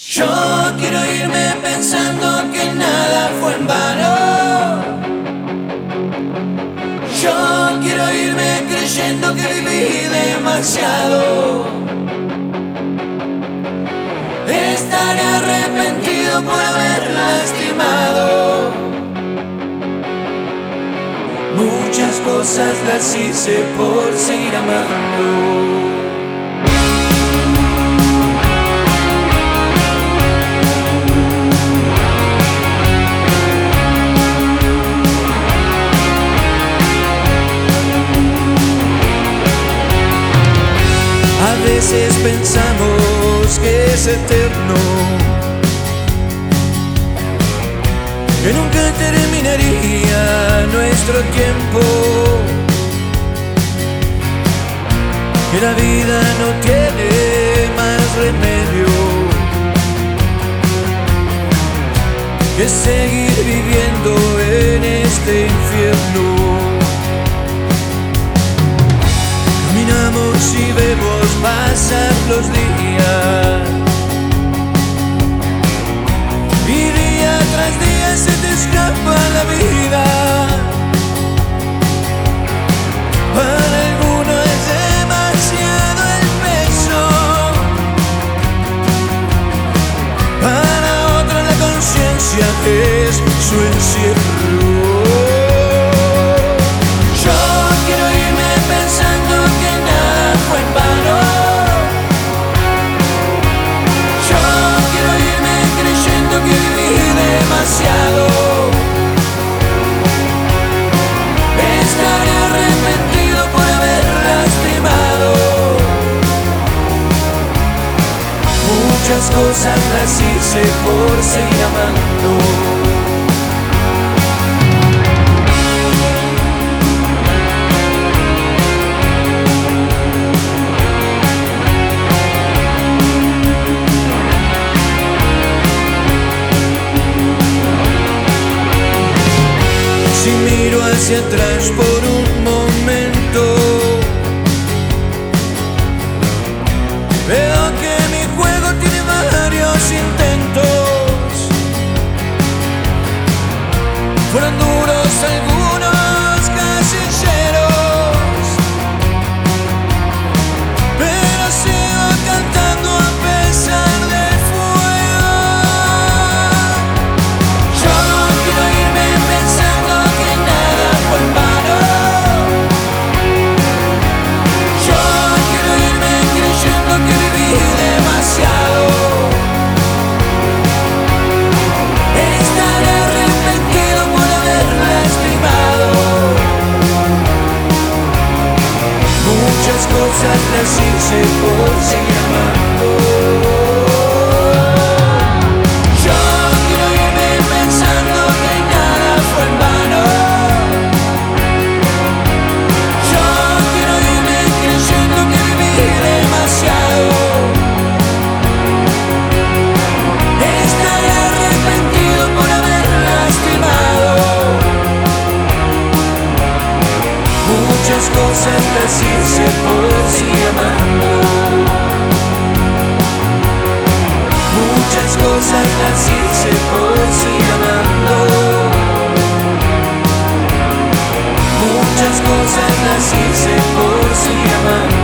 Yo quiero irme pensando que nada fue en vano. Yo quiero irme creyendo que viví demasiado. Estaré arrepentido por haber lastimado. Muchas cosas las hice por seguir amando. A veces pensamos que es eterno, que nunca terminaría nuestro tiempo, que la vida no tiene más remedio que seguir viviendo en este infierno. Caminamos y vemos pasar los días, y día tras día se te escapa la vida. Para alguno es demasiado el peso, para otro la conciencia es su encierro. Estaré arrepentido por haber lastimado. Muchas cosas las hice por seguir amando. Si miro hacia atrás por un momento, veo que mi juego tiene varios intentos. Fueron duros algunos casilleros, pero sigo cantando a pesar del fuego. Yo quiero irme pensando que nada fue en vano. Yo quiero irme creyendo que viví demasiado. Estaré arrepentido por haber lastimado. Muchas cosas las hice por seguir amando. Yo quiero irme pensando que nada fue en vano. Yo quiero irme creyendo que viví demasiado. Estaré arrepentido por haber lastimado. Muchas cosas las hice por seguir amando. Muchas cosas las hice por seguir amando. Muchas cosas las hice por seguir amando.